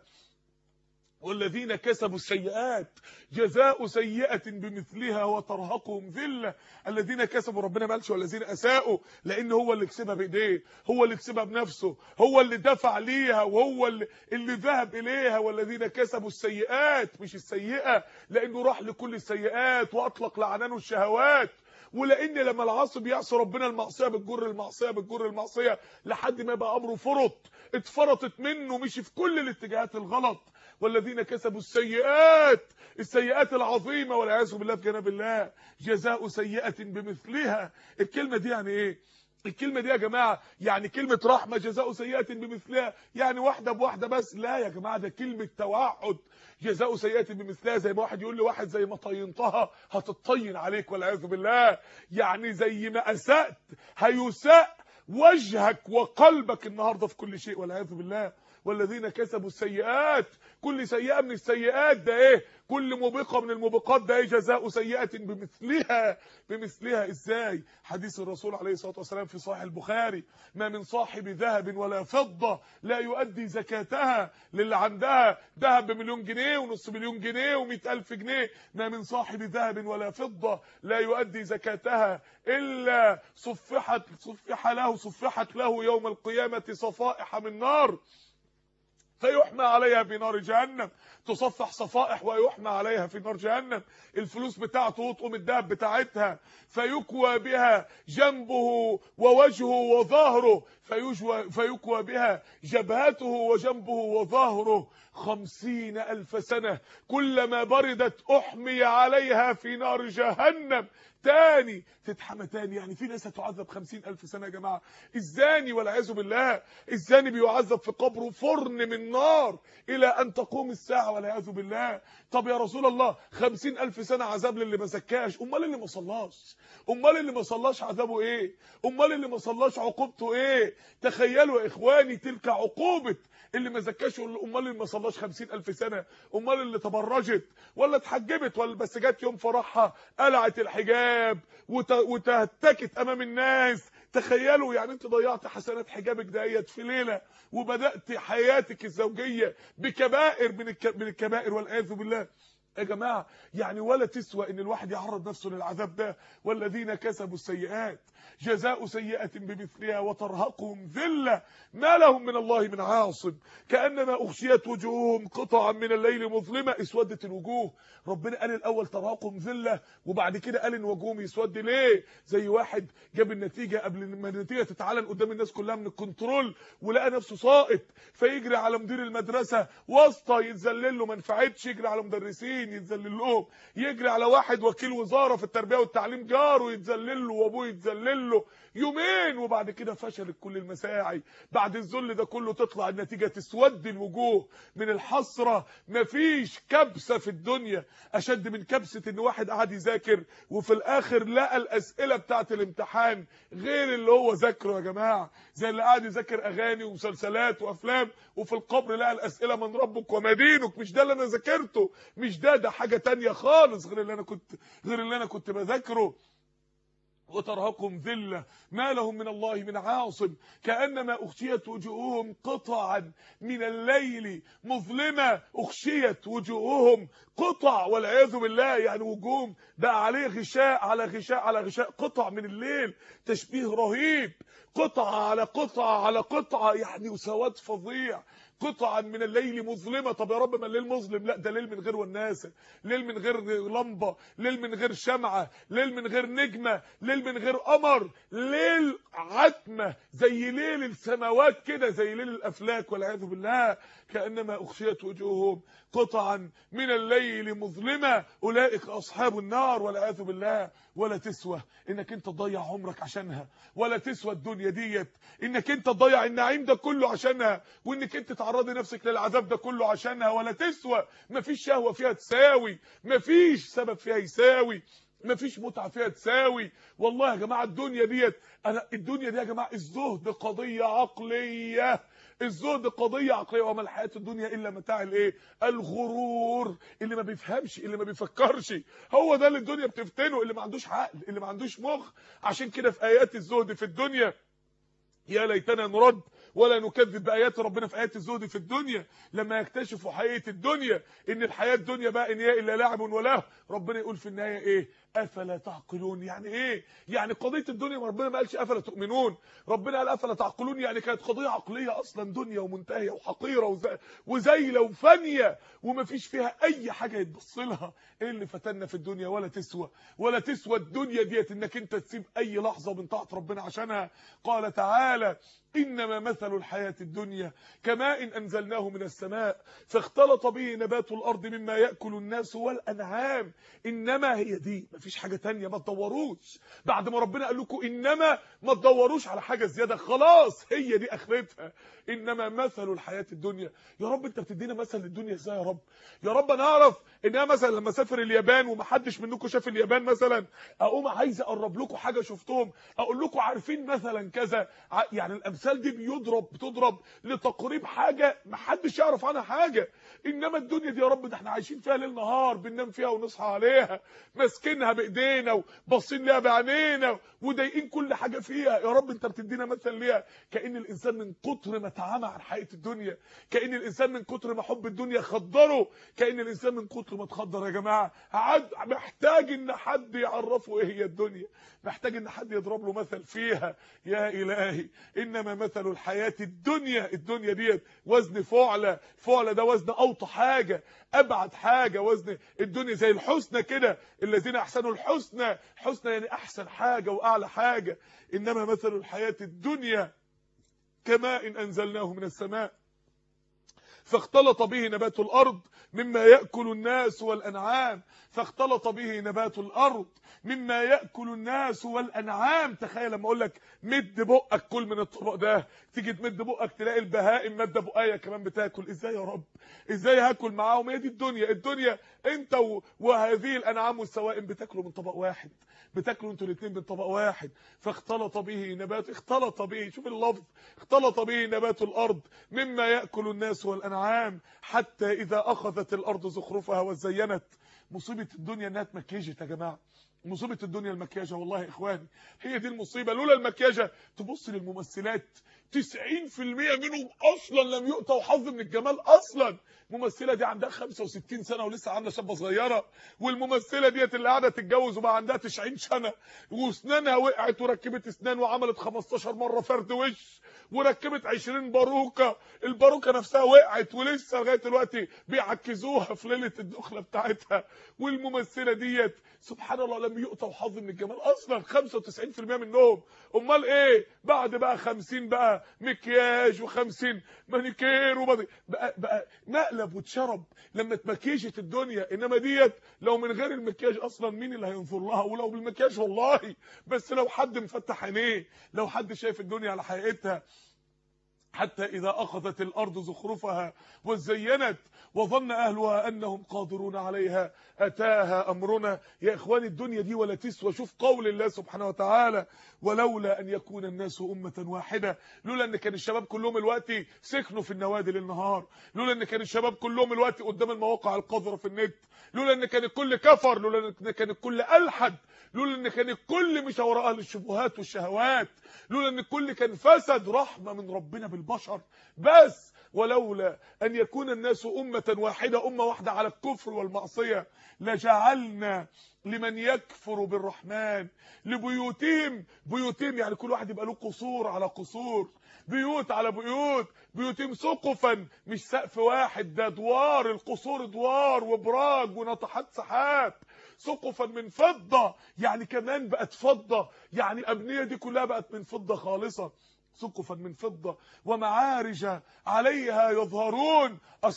والذين كسبوا السيئات جزاء سيئة بمثلها وترهقهم ذلة. الذين كسبوا، ربنا ما قالش والذين اساءوا، لان هو اللي كسبها بايديه، هو اللي كسبها بنفسه، هو اللي دفع ليها، وهو اللي ذهب اليها. والذين كسبوا السيئات، مش السيئة، لانه راح لكل السيئات واطلق لعنانه الشهوات. ولان لما العاصي بيعصي ربنا المعصيه بتجر المعصيه بتجر المعصيه لحد ما يبقى امره اتفرطت منه، مشي في كل الاتجاهات الغلط. والذين كسبوا السيئات، السيئات العظيمه والعياذ بالله في جناب الله، جزاء سيئه بمثلها. الكلمه دي يعني ايه؟ الكلمه دي يا جماعه يعني كلمه رحمه، جزاء سيئه بمثلها يعني واحده بواحده بس؟ لا يا جماعه، ده كلمه توعد. جزاء سيئه بمثلها زي ما واحد يقول لواحد زي ما طينتها هتطين عليك والعياذ بالله. يعني زي ما اسأت هيساء وجهك وقلبك النهارده في كل شيء والعياذ بالله. والذين كسبوا السيئات، كل سيئه من السيئات ده ايه؟ كل موبقه من الموبقات ده ايه؟ جزاء سيئه بمثلها. بمثلها ازاي؟ حديث الرسول عليه الصلاه والسلام في صحيح البخاري: ما من صاحب ذهب ولا فضه لا يؤدي زكاتها، للي عندها ذهب بمليون جنيه ونص مليون جنيه و100,000 جنيه، ما من صاحب ذهب ولا فضه لا يؤدي زكاتها الا صفحت له يوم القيامه صفائح من نار فيحمى عليها في نار جهنم. تصفح صفائح ويحمى عليها في نار جهنم. الفلوس بتاعته وطقم الدهب بتاعتها فيكوى بها جنبه ووجهه وظهره، فيكوى بها جبهته وجنبه وظهره 50,000 سنة، كلما بردت أحمي عليها في نار جهنم. تاني تتحمى تاني. يعني في ناس هتعذب 50,000 سنة يا جماعة. الزاني والعياذ بالله، الزاني بيعذب في قبره فرن من نار إلى أن تقوم الساعة والعياذ بالله. طب يا رسول الله 50,000 سنة عذاب للي ما زكاش، أمال اللي ما صلاش؟ أمال اللي ما صلاش عذابه إيه؟ أمال اللي ما صلاش عقوبته إيه؟ تخيلوا يا إخواني تلك عقوبة اللي ما زكاش. امال اللي ما صلاش 50,000 سنه؟ امال اللي تبرجت ولا اتحجبت ولا بس جت يوم فرحها قلعت الحجاب وتهتكت امام الناس تخيلوا يعني انت ضيعت حسنات حجابك ديت في ليله، وبدات حياتك الزوجيه بكبائر من الكبائر والعياذ بالله. يا جماعه يعني ولا تسوى ان الواحد يعرض نفسه للعذاب ده. والذين كسبوا السيئات جزاء سيئة بمثلها وترهقهم ذلة ما لهم من الله من عاصم كأنما أغشيت وجوههم قطعا من الليل مظلمة. اسودت الوجوه. ربنا قال الاول ترهقهم ذلة، وبعد كده قال ان وجوههم يسود. ليه؟ زي واحد جاب النتيجة قبل ما النتيجة تتعلن قدام الناس كلها من الكنترول، ولقى نفسه ساقط، فيجري على مدير المدرسة واسطة يتذلل له، ما نفعتش يجري على مدرسين يتذلل لهم، يجري على واحد وكيل وزارة في التربية والتعليم جاره يتذلل له وابوه يتذلل له يومين، وبعد كده فشلت كل المساعي. بعد الذل ده كله تطلع النتيجة تسود الوجوه من الحسرة. مفيش كبسة في الدنيا اشد من كبسة ان واحد قاعد يذاكر وفي الاخر لقى الاسئلة بتاعت الامتحان غير اللي هو ذاكره. يا جماعة زي اللي قاعد يذاكر اغاني ومسلسلات وافلام وفي القبر لقى الاسئلة من ربك وما دينك، مش ده اللي انا ذاكرته، مش ده حاجة تانية خالص غير اللي انا كنت بذاكره. وترهقهم ذلة ما لهم من الله من عاصم كأنما أغشيت وجوههم قطعا من الليل مظلمة. أغشيت وجوههم قطع والعياذ بالله، يعني وجوههم بقى عليه غشاء على غشاء على غشاء، قطع من الليل، تشبيه رهيب، قطعة على قطعة على قطعة، يعني وسواد فظيع. قطعا من الليل مظلمه. طب يا رب ما الليل مظلم؟ لا ده ليل من غير وناسه، ليل من غير لمبه، ليل من غير شمعه، ليل من غير نجمه، ليل من غير قمر، ليل عتمه زي ليل السماوات كده، زي ليل الافلاك والعياذ بالله. كانما اغشيت وجوههم قطعا من الليل مظلمه اولئك اصحاب النار والعياذ بالله. ولا تسوى انك انت تضيع عمرك عشانها، ولا تسوى الدنيا ديت انك انت تضيع النعيم ده كله عشانها، وانك انت تعرضي نفسك للعذاب ده كله عشانها. ولا تسوى. مفيش شهوه فيها تساوي، مفيش سبب فيها يساوي، مفيش متعه فيها تساوي. والله يا جماعه الدنيا دي يا جماعه الزهد قضيه عقليه، الزهد قضيه عقليه. وما الحياه الدنيا الا متاع الايه؟ الغرور. اللي ما بيفهمش، اللي ما بيفكرش، هو ده اللي الدنيا بتفتنه، اللي ما عندوش عقل، اللي ما عندوش مخ. عشان كده في ايات الزهد في الدنيا يا ليتنا نرد ولا نكذب بايات ربنا. في ايات الزهد في الدنيا لما يكتشفوا حقيقه الدنيا ان الحياه الدنيا بقى ان هي الا لعب ولهو، ربنا يقول في النهايه ايه؟ افلا تعقلون. يعني ايه؟ يعني قضيه الدنيا ربنا ما قالش افلا تؤمنون، ربنا قال افلا تعقلون، يعني كانت قضيه عقليه اصلا، دنيا ومنتهيه وحقيره وزايله وفانيه وما فيش فيها اي حاجه يتبص لها. ايه اللي فتنا في الدنيا؟ ولا تسوى الدنيا ديت انك انت تسيب اي لحظه من طاعه ربنا عشانها. قال تعالى إنما مثل الحياة الدنيا كماء أنزلناه من السماء فاختلط به نبات الأرض مما يأكل الناس والأنعام. إنما هي دي، مفيش حاجة تانية، ما تدوروش. بعد ما ربنا قال لكم إنما، ما تدوروش على حاجة زيادة، خلاص هي دي آخرتها. إنما مثل الحياة الدنيا. يا رب أنت بتدينا مثل للدنيا إزاي يا رب؟ يا رب أنا أعرف إنها مثلا لما أسافر اليابان ومحدش منكم شاف اليابان مثلا، أقوم عايز أقرب لكم حاجة شفتهم، أقول لكم عارفين مثلا كذا، يعني الامثال دي بتضرب لتقريب حاجه محدش يعرف عنها حاجه. انما الدنيا دي يا رب ده احنا عايشين فيها ليل نهار، بننام فيها ونصحى عليها، ماسكينها بايدينا وباصين ليها بعينينا وضايقين كل حاجه فيها. يا رب انت بتدينا مثل ليها. كأن الانسان من كتر ما تعامى عن حقيقه الدنيا، كأن الانسان من كتر ما حب الدنيا خدره، كأن الانسان من كتر ما اتخدر يا جماعه محتاج ان حد يعرفه ايه هي الدنيا، محتاج ان حد يضرب له مثل فيها. يا الهي انما مثل الحياه الدنيا. الدنيا ديت وزن فعله، فعله ده وزن اوطى حاجه، ابعد حاجه. وزن الدنيا زي الحسنى كده، الذين احسنوا الحسنى، حسنى يعني احسن حاجه واعلى حاجه. انما مثل الحياه الدنيا كماء انزلناه من السماء فاختلط به نبات الارض مما ياكل الناس والانعام. فاختلط به نبات الارض مما ياكل الناس والانعام. تخيل لما اقول لك مد بقك كل من الطبق ده، تيجي تمد بقك تلاقي البهائم ماده بقايه كمان بتاكل. ازاي يا رب؟ ازاي هاكل معاهم؟ هي دي الدنيا انت وهذه الانعام والسوائم بتاكلوا من طبق واحد، بتاكلوا انتوا الاثنين من طبق واحد. فاختلط به نبات، اختلط به، شوف اللفظ، اختلط به نبات الارض مما ياكل الناس والانعام حتى اذا اخذت الارض زخرفها وزينت. مصيبه الدنيا انها اتمكيجت يا جماعه، مصيبه الدنيا المكياجه والله يا اخواني، هي دي المصيبه. لولا المكياجه تبص للممثلات 90% منهم اصلا لم يؤتوا حظ من الجمال اصلا. الممثله دي عندها 65 سنه ولسه عامله شابه صغيره، والممثله ديت اللي قاعده تتجوز وبقى عندها 90 سنه واسنانها وقعت وركبت اسنان وعملت 15 مره فرد وش وركبت 20 باروكه، الباروكه نفسها وقعت ولسه لغايه دلوقتي بيعكزوها في ليله الدخله بتاعتها. والممثله ديت سبحان الله لم يؤتوا حظ من الجمال اصلا 95% منهم. امال ايه بعد بقى 50 بقى مكياج و50 مانيكير بقى مقلب واتشرب لما اتمكيجت الدنيا. انما ديت لو من غير المكياج اصلا مين اللي هينظر لها؟ ولو بالمكياج والله، بس لو حد مفتح عينيه، لو حد شايف الدنيا على حقيقتها. حتى إذا أخذت الأرض زخرفها وزينت وظن أهلها أنهم قادرون عليها أتاها أمرنا. يا إخواني الدنيا دي ولا تسوى. شوف قول الله سبحانه وتعالى ولولا أن يكون الناس أمة واحدة. لولا أن كان الشباب كلهم الوقت سكنوا في النوادي للنهار، لولا أن كان الشباب كلهم الوقت قدام المواقع القذرة في النت، لولا أن كان الكل كفر، لولا أن كان الكل ألحد، لولا أن كان الكل مش وراء أهل الشبهات والشهوات، لولا أن الكل كان فسد. رحمة من ربنا بالبشر بس. ولولا أن يكون الناس أمة واحدة، أمة واحدة على الكفر والمعصية، لجعلنا لمن يكفر بالرحمن لبيوتهم، بيوتهم يعني كل واحد يبقى له قصور على قصور، بيوت على بيوت، بيوتهم سقفا مش سقف واحد، ده دوار، القصور دوار وبراج وناطحات سحاب، سقفا من فضة يعني كمان بقت فضة، يعني الأبنية دي كلها بقت من فضة خالصة، سقفا من فضة ومعارج عليها يظهرون.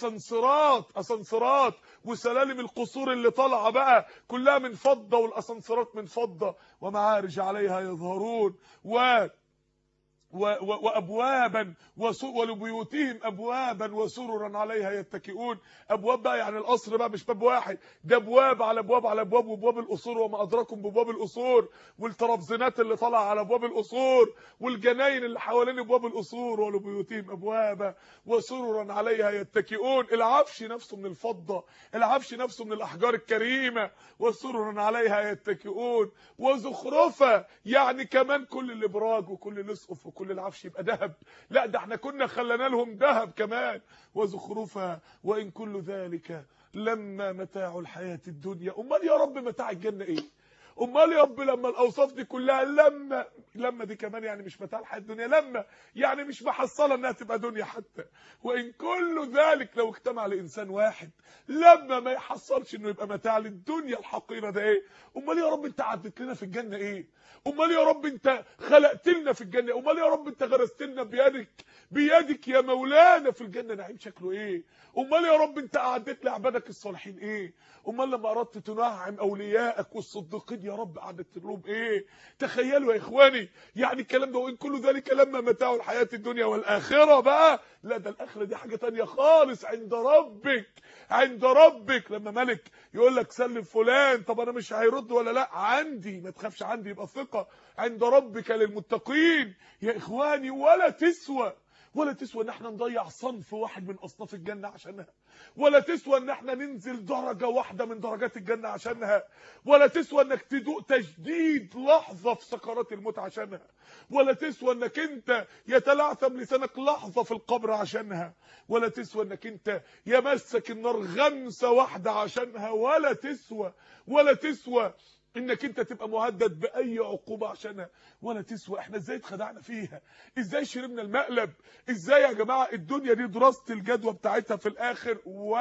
اسانسيرات وسلالم القصور اللي طالعه بقى كلها من فضة، والاسانسيرات من فضة ومعارج عليها يظهرون وابوابا ولبيوتهم ابوابا وسررا عليها يتكئون. ابواب بقى يعني القصر بقى مش باب واحد، ده ابواب على ابواب على ابواب، وابواب القصور وما ادراكم بابواب القصور، والترابزينات اللي طالعه على ابواب القصور، والجناين اللي حوالين ابواب القصور. ولبيوتهم ابوابا وسررا عليها يتكئون. العفش نفسه من الفضه، العفش نفسه من الاحجار الكريمه. وسررا عليها يتكئون وزخرفا يعني كمان كل الابراج وكل الاسقف وكل العفش يبقى ذهب. لا ده احنا كنا خلينا لهم ذهب كمان. وزخرفها وان كل ذلك لما متاع الحياة الدنيا. امال يا رب متاع الجنة ايه؟ امال يا رب لما الاوصاف دي كلها لما دي كمان يعني مش متاع الحياة الدنيا، لما يعني مش محصله انها تبقى دنيا حتى. وان كل ذلك لو اجتمع لانسان واحد لما ما يحصلش انه يبقى متاع للدنيا الحقيره ده ايه؟ امال يا رب انت عدت لنا في الجنه ايه؟ امال يا رب انت خلقت لنا في الجنه؟ امال يا رب انت غرست لنا بيدك يا مولانا في الجنه نعيم شكله ايه؟ امال يا رب انت اعدت لعبادك الصالحين ايه؟ امال لما اردت تنعم اوليائك والصديقين يا رب اعدت لهم ايه؟ تخيلوا يا اخواني يعني الكلام ده. وان كل ذلك لما متاع الحياه الدنيا والاخره بقى، لا ده الاخره دي حاجه ثانيه خالص عند ربك. عند ربك لما ملك يقول لك سلم فلان، طب انا مش هيرد ولا لا؟ عندي، ما تخافش، عندي، يبقى ثقه. عند ربك للمتقين. يا اخواني ولا تسوى ان احنا نضيع صنف واحد من اصناف الجنه عشانها، ولا تسوى ان احنا ننزل درجه واحده من درجات الجنه عشانها، ولا تسوى انك تدوق تجديد لحظه في سكرات الموت عشانها، ولا تسوى انك انت يتلعثم لسانك لحظه في القبر عشانها، ولا تسوى انك انت يمسك النار غمسه واحده عشانها، ولا تسوى انك انت تبقى مهدد باي عقوبه عشانها، ولا تسوى. احنا ازاي اتخدعنا فيها؟ ازاي شربنا المقلب؟ ازاي يا جماعه الدنيا دي دراسه الجدوى بتاعتها في الاخر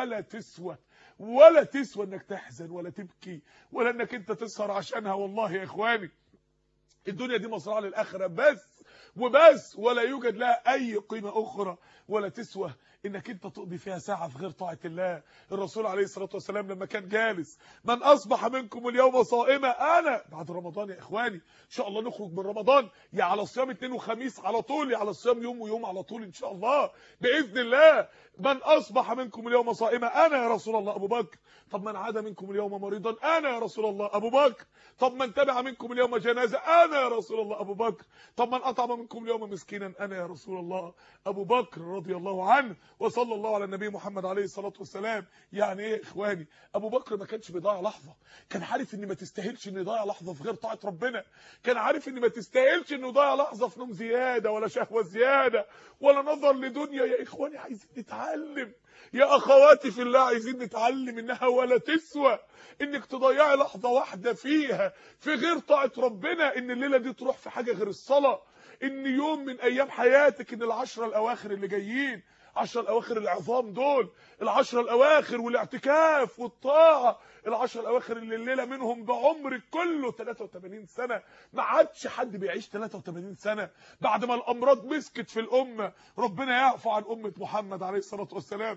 ولا تسوى انك تحزن ولا تبكي ولا انك انت تسهر عشانها. والله يا اخواني الدنيا دي مزرعه للاخره بس ولا يوجد لها اي قيمه اخرى. ولا تسوى انك انت تقضي فيها ساعه في غير طاعه الله. الرسول عليه الصلاه والسلام لما كان جالس من اصبح منكم اليوم صائما، انا بعد رمضان يا اخواني ان شاء الله نخرج من رمضان يا على صيام اثنين وخميس على طول، يا على صيام يوم ويوم على طول ان شاء الله باذن الله. من اصبح منكم اليوم صائما، انا يا رسول الله ابو بكر. طب من عاد منكم اليوم مريضا، انا يا رسول الله ابو بكر. طب من تبع منكم اليوم جنازه، انا يا رسول الله ابو بكر. طب من اطعم منكم اليوم مسكينا، انا يا رسول الله ابو بكر رضي الله عنه. وصلى الله على النبي محمد عليه الصلاة والسلام. يعني ايه يا اخواني؟ ابو بكر ما كانش بيضيع لحظة، كان عارف ان ما تستاهلش انه يضيع لحظة في غير طاعة ربنا، كان عارف ان ما تستاهلش انه يضيع لحظة في نوم زيادة ولا شهوة زيادة ولا نظر لدنيا. يا اخواني عايزين نتعلم، يا اخواتي في الله عايزين نتعلم انها ولا تسوى انك تضيعي لحظة واحدة فيها في غير طاعة ربنا، ان الليلة دي تروح في حاجة غير الصلاة، ان يوم من ايام حياتك، ان العشرة الاواخر اللي جايين، 10 الاواخر العظام دول، العشرة الاواخر والاعتكاف والطاعة، العشرة الاواخر اللي الليلة منهم بعمرك كله 83 سنة. ما عادش حد بيعيش 83 سنة بعد ما الامراض مسكت في الامة. ربنا يعفو عن امة محمد عليه الصلاة والسلام.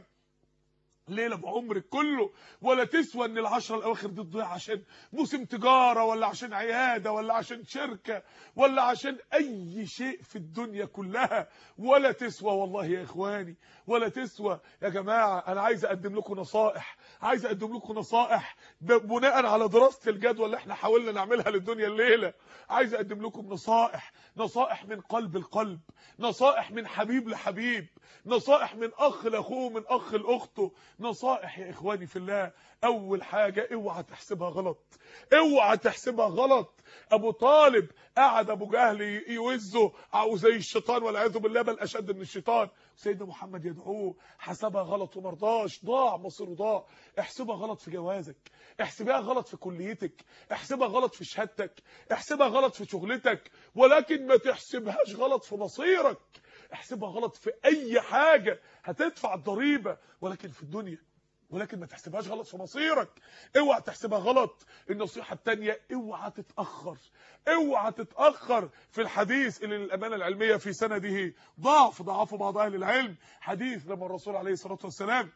ليله بعمرك كله ولا تسوى ان العشرة الاواخر دي تضيع عشان موسم تجاره ولا عشان عياده ولا عشان شركه ولا عشان اي شيء في الدنيا كلها، ولا تسوى والله يا اخواني، ولا تسوى. يا جماعه انا عايز اقدم لكم نصائح، عايز اقدم لكم نصائح بناء على دراسه الجدوى اللي احنا حاولنا نعملها للدنيا الليله. عايز اقدم لكم نصائح، نصائح من قلب القلب، نصائح من حبيب لحبيب، نصائح من اخ لاخوه، من اخ لاخته، نصائح يا اخواني في الله. اول حاجه اوعى تحسبها غلط، اوعى تحسبها غلط. ابو طالب قعد ابو جهل يوزه او زي الشيطان والعياذ بالله، بل اشد من الشيطان. سيدنا محمد يدعوه، حسبها غلط ومرضاش، ضاع مصيره ضاع. احسبها غلط في جوازك، احسبها غلط في كليتك، احسبها غلط في شهادتك، احسبها غلط في شغلتك، ولكن ما تحسبهاش غلط في مصيرك. احسبها غلط في اي حاجه هتدفع الضريبه ولكن في الدنيا، ولكن ما تحسبهاش غلط في مصيرك. اوعى تحسبها غلط. النصيحه الثانيه، اوعى تتاخر، اوعى تتاخر في الحديث اللي للامانه العلميه في سنده ضعفه بعض اهل العلم. حديث لما الرسول عليه الصلاه والسلام،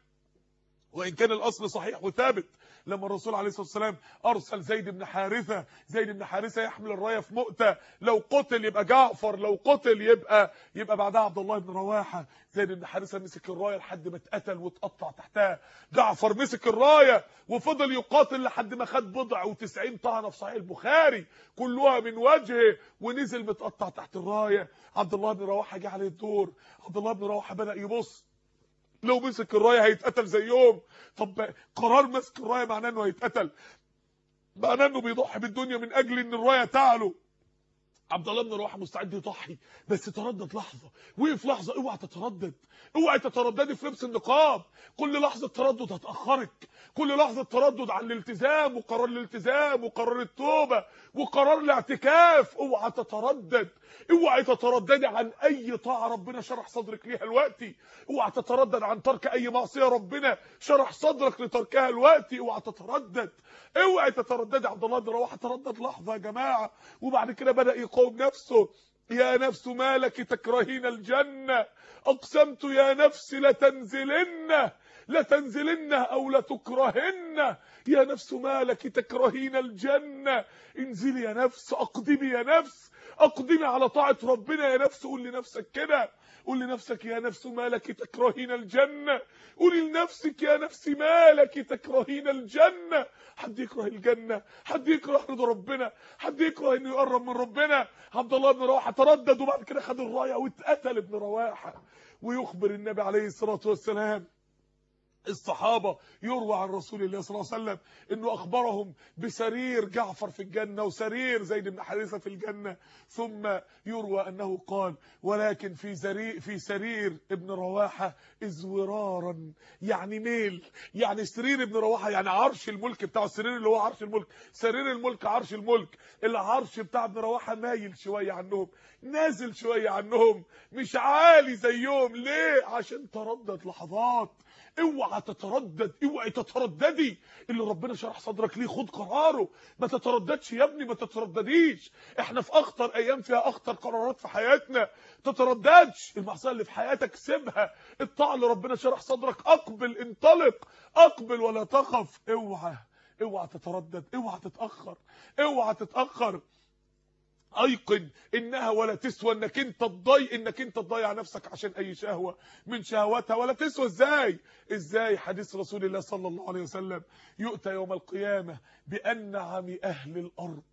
وان كان الاصل صحيح وثابت، لما الرسول عليه الصلاه والسلام ارسل زيد بن حارثه يحمل الرايه في مؤتة، لو قتل يبقى جعفر، لو قتل يبقى بعدها عبد الله بن رواحه. زيد بن حارثه مسك الرايه لحد ما اتقتل واتقطع تحتها. جعفر مسك الرايه وفضل يقاتل لحد ما خد بضع و90 طعنه في صحيح البخاري كلها من وجهه ونزل متقطع تحت الرايه. عبد الله بن رواحه جه عليه الدور. عبد الله بن رواحه بدا يبص، لو مسك الرايه هيتقتل زيهم. طب قرار مسك الرايه معناه انه هيتقتل، معناه انه بيضحي بالدنيا من اجل ان الرايه تعلو. عبد الله بن رواحه مستعد يضحي، بس تردد لحظه، وقف لحظه. اوعى تتردد، اوعى تترددي في لبس النقاب. كل لحظه تردد هتاخرك، كل لحظه تردد عن الالتزام وقرار الالتزام وقرار التوبه وقرار الاعتكاف. اوعى تتردد، اوعى تترددي عن اي طاعه ربنا شرح صدرك ليها دلوقتي، اوعى تتردد عن ترك اي معصيه ربنا شرح صدرك لتركها دلوقتي. اوعى تتردد، اوعى تترددي. عبد الله بن رواحه تردد لحظه يا جماعه، وبعد كده بدا يقاوم نفسه. يا نفس ما لك تكرهين الجنه، اقسمت يا نفس لتنزلن او لتكرهن. يا نفس ما لك تكرهين الجنه، انزلي يا نفس، اقدمي يا نفس، اقدمي على طاعه ربنا يا نفس. قول لنفسك كده، قول لنفسك يا نفس ما لك تكرهين الجنه، قولي لنفسك يا نفس ما لك تكرهين الجنه. حد يكره الجنه؟ حد يكره رضا ربنا؟ حد يكره انه يقرب من ربنا؟ عبد الله بن رواحه تردد وبعد كده خد الرايه واتقتل ابن رواحه. ويخبر النبي عليه الصلاه والسلام الصحابه، يروى عن رسول الله صلى الله عليه وسلم انه اخبرهم بسرير جعفر في الجنه وسرير زيد بن حارثه في الجنه. ثم يروى انه قال: ولكن في سرير ابن رواحه ازورارا، يعني ميل، يعني سرير ابن رواحه يعني عرش الملك بتاعه، السرير اللي هو عرش الملك، سرير الملك عرش الملك، العرش بتاع ابن رواحه مايل شويه عنهم، نازل شويه عنهم، مش عالي زيهم. ليه؟ عشان تردد لحظات. اوعى تتردد، اوعي تترددي. اللي ربنا شرح صدرك ليه خد قراره، ما تترددش يا ابني، ما تتردديش. احنا في اخطر ايام فيها اخطر قرارات في حياتنا. تترددش. المعصيه اللي في حياتك سيبها، الطاعه اللي ربنا شرح صدرك اقبل، انطلق، اقبل ولا تخف. اوعى تتردد، اوعى تتاخر، اوعى تتاخر. ايقن انها ولا تسوى انك انت تضيع نفسك عشان اي شهوه من شهواتها. ولا تسوى ازاي؟ حديث رسول الله صلى الله عليه وسلم: يؤتى يوم القيامه بانعم اهل الارض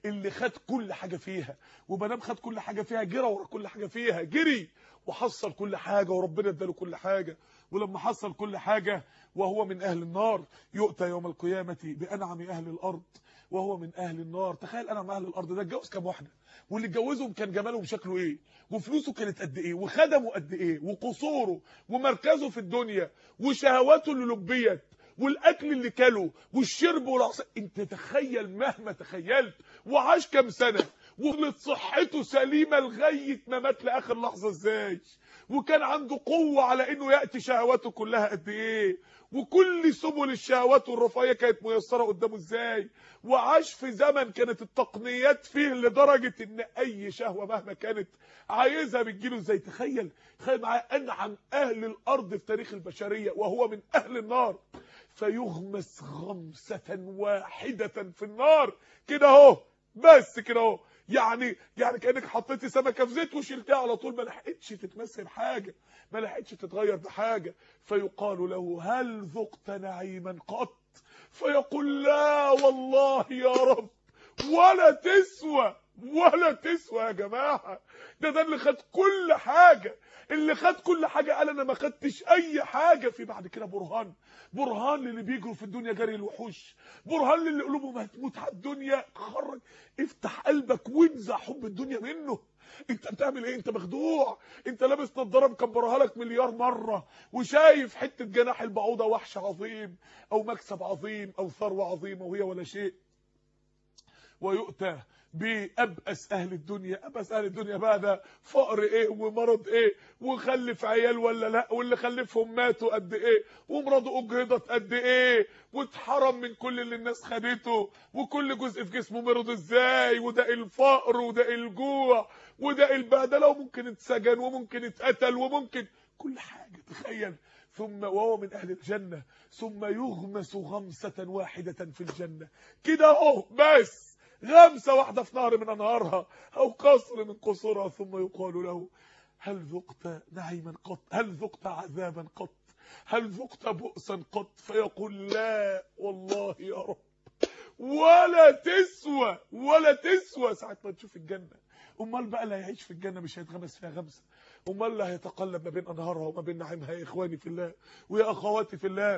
اللي خد كل حاجه فيها، وما دام خد كل حاجه فيها جرى ورا كل حاجه فيها، جري وحصل كل حاجه وربنا اداله كل حاجه. ولما حصل كل حاجه وهو من اهل النار، يؤتى يوم القيامه بانعم اهل الارض وهو من اهل النار. تخيل انعم اهل الارض ده اتجوز كام واحده، واللي اتجوزهم كان جمالهم شكله ايه، وفلوسه كانت قد ايه، وخدمه قد ايه، وقصوره ومركزه في الدنيا، وشهواته اللي لبيت، والاكل اللي كله، والشرب والعصير. انت تخيل مهما تخيلت. وعاش كام سنه، وفضلت صحته سليمه لغايه ما مات لاخر لحظه ازاي، وكان عنده قوه على انه ياتي شهواته كلها قد ايه، وكل سبل الشهوات والرفاهيه كانت ميسره قدامه ازاي. وعاش في زمن كانت التقنيات فيه لدرجه ان اي شهوه مهما كانت عايزها بتجيله ازاي. تخيل معايا انعم اهل الارض في تاريخ البشريه وهو من اهل النار، فيغمس غمسه واحده في النار كده اهو، بس كده اهو. يعني كانك حطيتي سمكه في زيت وشلتيها على طول، ما لحقتش تتمسك بحاجه، ما لحقتش تتغير بحاجه. فيقال له هل ذقت نعيما قط؟ فيقول لا والله يا رب، ولا تسوى، ولا تسوى يا جماعه. ده اللي خد كل حاجه، اللي خد كل حاجه قال انا ما خدتش اي حاجه. في بعد كده برهان للي بيجروا في الدنيا جري الوحوش، برهان للي قلوبهم هتموت على الدنيا. خرج افتح قلبك وانزع حب الدنيا منه. انت بتعمل ايه؟ انت مخدوع، انت لابس نضاره مكبرها لك مليار مره، وشايف حته جناح البعوضه وحش عظيم او مكسب عظيم او ثروه عظيمه وهي ولا شيء. ويؤتى بأبأس أهل الدنيا. أبأس أهل الدنيا بقى ده فقر إيه ومرض إيه، وخلف عيال ولا لأ، واللي خلفهم ماتوا قد إيه، ومراته أجهضت قد إيه، واتحرم من كل اللي الناس خدته، وكل جزء في جسمه مرض إزاي، وده الفقر وده الجوع وده البهدلة، وممكن اتسجن وممكن اتقتل وممكن كل حاجة. تخيل. ثم وهو من أهل الجنة ثم يغمس غمسة واحدة في الجنة كده أهو، بس غمسة واحدة في نهر من أنهارها أو قصر من قصورها. ثم يقال له هل ذقت نعيما قط؟ هل ذقت عذابا قط؟ هل ذقت بؤسا قط؟ فيقول لا والله يا رب، ولا تسوى، ولا تسوى. ساعة ما تشوف الجنة، امال بقى اللي هيعيش في الجنة مش هيتغمس فيها غمسة، امال اللي هيتقلب ما بين انهارها وما بين نعيمها. يا اخواني في الله ويا اخواتي في الله،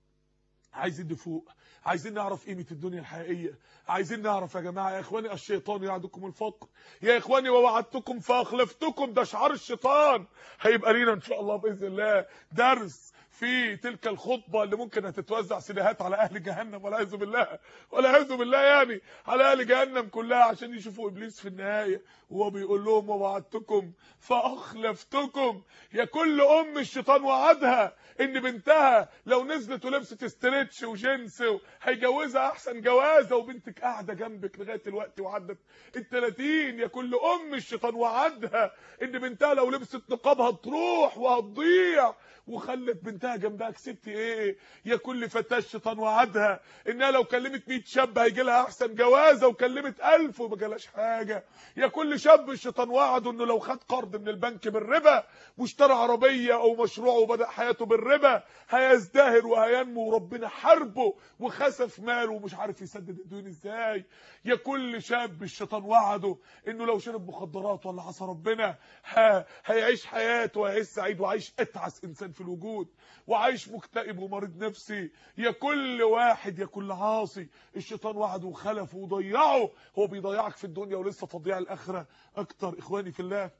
عايزين نفوق، عايزين نعرف قيمة الدنيا الحقيقية، عايزين نعرف يا جماعة. يا اخواني الشيطان يعدكم الفقر، يا اخواني ووعدتكم فاخلفتكم، ده شعار الشيطان. هيبقى لينا ان شاء الله باذن الله درس في تلك الخطبة اللي ممكن هتتوزع سيديهات على اهل جهنم والعياذ بالله، والعياذ بالله، يعني على اهل جهنم كلها، عشان يشوفوا ابليس في النهاية وهو بيقول لهم ووعدتكم فاخلفتكم. يا كل ام الشيطان وعدها ان بنتها لو نزلت ولبست استريتش وجنس هيجوزها احسن جوازه، وبنتك قاعده جنبك لغايه الوقت وعدت ال30. يا كل ام الشيطان وعدها ان بنتها لو لبست نقاب هتروح وهتضيع، وخلت بنتها جنبها. كسبتي ايه؟ يا كل فتاه الشيطان وعدها انها لو كلمت 100 شاب هيجي لها احسن جوازه، وكلمت 1000 وما جالهاش حاجه. يا كل شاب الشيطان وعده انه لو خد قرض من البنك بالربا واشترى عربيه او مشروع وبدا حياته بالربا هيزدهر وهينمو، وربنا حاربه وخسف ماله ومش عارف يسدد الديون ازاي. يا كل شاب الشيطان وعده انه لو شرب مخدرات ولا عصى ربنا هيعيش حياته وهيعيش سعيد وعايش اتعس انسان في الوجود وعايش مكتئب ومريض نفسي. يا كل واحد، يا كل عاصي الشيطان وعده وخلفه وضيعه. هو بيضيعك في الدنيا ولسه تضيع الاخره اكتر. اخواني في الله،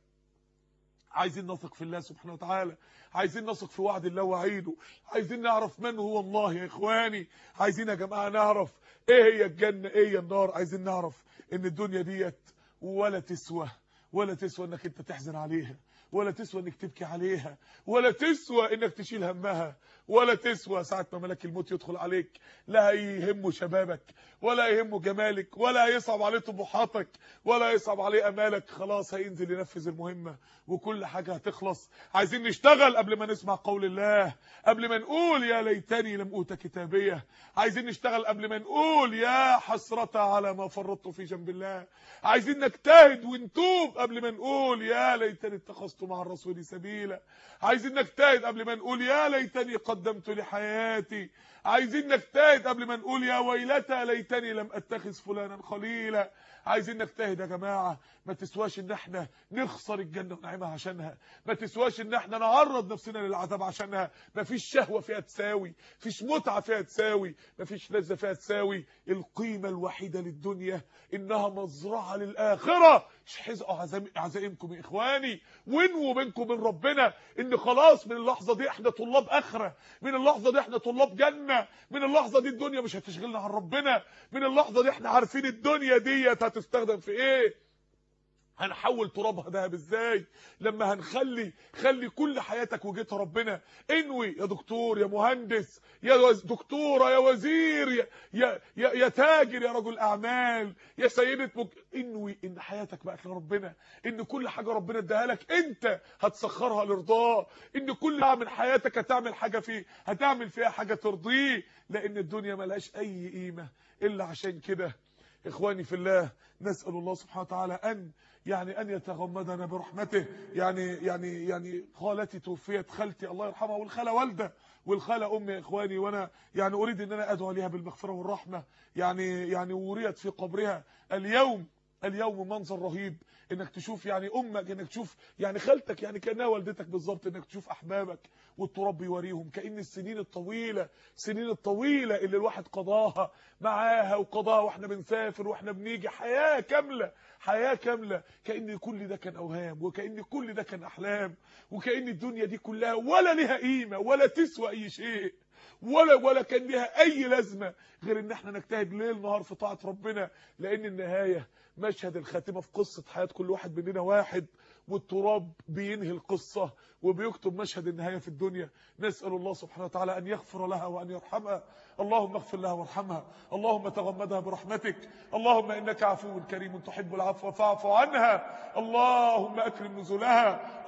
عايزين نثق في الله سبحانه وتعالى، عايزين نثق في وعد الله وعيده، عايزين نعرف من هو الله يا اخواني، عايزين يا جماعه نعرف ايه هي الجنه، ايه هي النار. عايزين نعرف ان الدنيا ديت ولا تسوى انك انت تحزن عليها، ولا تسوى انك تبكي عليها، ولا تسوى انك تشيل همها، ولا تسوى ساعه ما ملك الموت يدخل عليك لا هيهمه شبابك ولا يهمه جمالك ولا هيصعب عليه طموحاتك ولا يصعب عليه امالك. خلاص هينزل ينفذ المهمه وكل حاجه هتخلص. عايزين نشتغل قبل ما نسمع قول الله، قبل ما نقول يا ليتني لم اوت كتابيه. عايزين نشتغل قبل ما نقول يا حسرة على ما فرطت في جنب الله. عايزين نجتهد ونتوب قبل ما نقول يا ليتني اتخذت مع الرسول سبيلا. عايزين نجتهد قبل ما نقول يا ليتني قدمت لحياتي. عايزين نجتهد قبل ما نقول يا ويلتى ليتني لم اتخذ فلانا خليلا. عايزين نجتهد يا جماعة. ما تسواش ان احنا نخسر الجنة ونعيمها عشانها، ما تسواش ان احنا نعرض نفسنا للعذاب عشانها. ما فيش شهوة فيها تساوي، فيش متعة فيها تساوي، ما فيش لذة فيها تساوي. القيمة الوحيدة للدنيا انها مزرعة للآخرة. احزقوا عزائمكم يا اخواني، وانووا بينكم وبين ربنا ان خلاص من اللحظة دي احنا طلاب اخرة، من اللحظة دي احنا طلاب جنة، من اللحظة دي الدنيا مش هتشغلنا عن ربنا، من اللحظة دي احنا عارفين الدنيا ديت هتستخدم في ايه، هنحول ترابها دهب ازاي، لما خلي كل حياتك وجهتها ربنا. انوي يا دكتور، يا مهندس، يا دكتوره، يا وزير، يا تاجر، يا رجل اعمال، يا سيده انوي ان حياتك بقت لربنا، ان كل حاجه ربنا اداها لك انت هتسخرها لرضاه، ان كل من حياتك هتعمل فيها حاجه ترضيه، لان الدنيا ملهاش اي قيمه الا عشان كده. اخواني في الله، نسال الله سبحانه وتعالى ان يتغمدنا برحمته. يعني خالتي توفيت، خالتي الله يرحمها، والخاله والده، والخاله امي يا اخواني، وانا يعني اريد ان انا ادعو لها بالمغفره والرحمه. يعني وريت في قبرها اليوم منظر رهيب، انك تشوف يعني امك، انك تشوف يعني خالتك، يعني كانها والدتك بالظبط، انك تشوف احبابك والتراب بيوريهم، كأن السنين الطويله اللي الواحد قضاها معاها وقضاها واحنا بنسافر واحنا بنيجي، حياه كامله، كأن كل ده كان اوهام، وكأن كل ده كان احلام، وكأن الدنيا دي كلها ولا لها قيمه ولا تسوى اي شيء، ولا كان لها اي لازمه غير ان احنا نجتهد ليل نهار في طاعه ربنا. لان النهايه، مشهد الخاتمه في قصه حياه كل واحد مننا واحد، والتراب بينهي القصه وبيكتب مشهد النهايه في الدنيا. نسال الله سبحانه وتعالى ان يغفر لها وان يرحمها. اللهم اغفر لها وارحمها، اللهم تغمدها برحمتك، اللهم انك عفو كريم تحب العفو فاعف عنها، اللهم اكرم نزلها،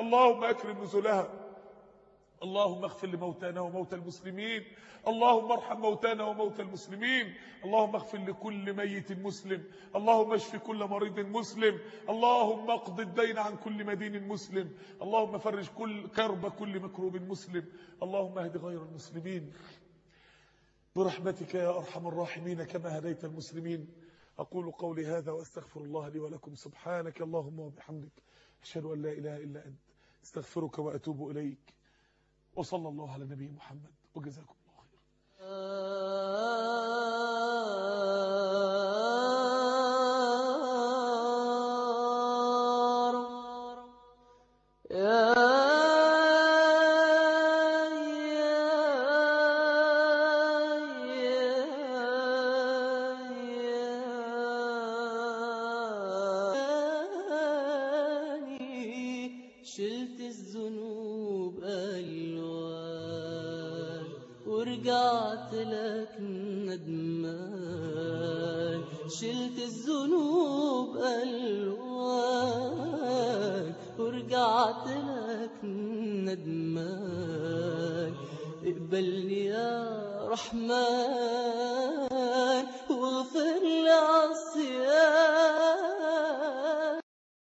اللهم اغفر لموتانا وموتى المسلمين، اللهم ارحم موتانا وموتى المسلمين، اللهم اغفر لكل ميت مسلم، اللهم اشف كل مريض مسلم، اللهم اقض الدين عن كل مدين مسلم، اللهم فرج كل كرب كل مكروب مسلم، اللهم اهد غير المسلمين برحمتك يا ارحم الراحمين كما هديت المسلمين. اقول قولي هذا واستغفر الله لي ولكم. سبحانك اللهم وبحمدك، اشهد ان لا اله الا انت، استغفرك واتوب اليك. وصلى الله على نبي محمد، وجزاكم الله شلت الذنوب ألوان ورجعت لك ندمان، شلت الذنوب ألوان ورجعت لك ندمان، اقبلني يا رحمن